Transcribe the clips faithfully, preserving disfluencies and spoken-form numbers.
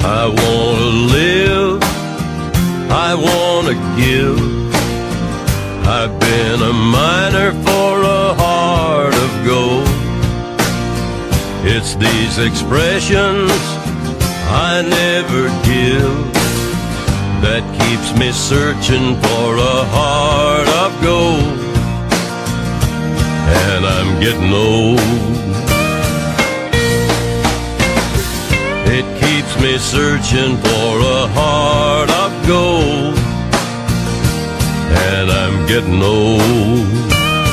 I wanna live, I wanna give. I've been a miner for a heart of gold. It's these expressions I never give that keeps me searching for a heart of gold. And I'm getting old. It keeps me searching for a heart of gold. And I'm getting old.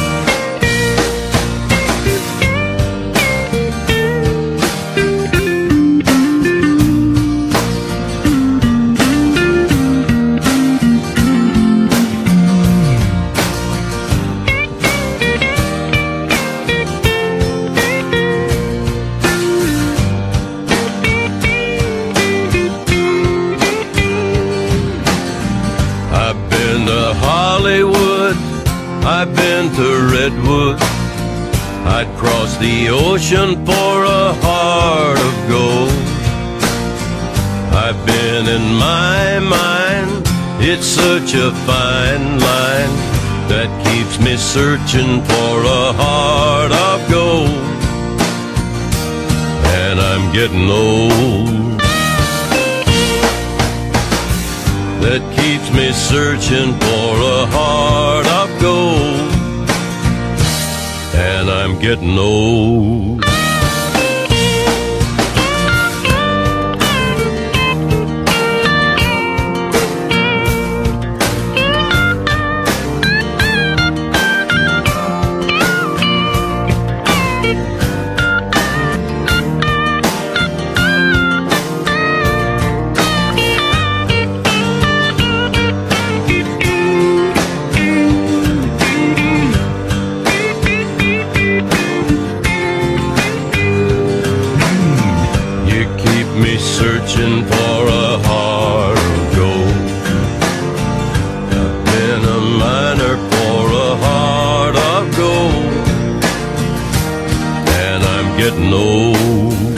I've been to Hollywood, I've been to Redwood. I'd cross the ocean for a heart of gold. I've been in my mind, it's such a fine line that keeps me searching for a heart of gold. And I'm getting old. That keeps me searching for a heart of gold. And I'm getting old. Me searching for a heart of gold. I've been a miner for a heart of gold. And I'm getting old.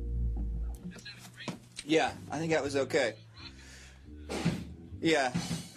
Yeah, I think that was okay. Yeah.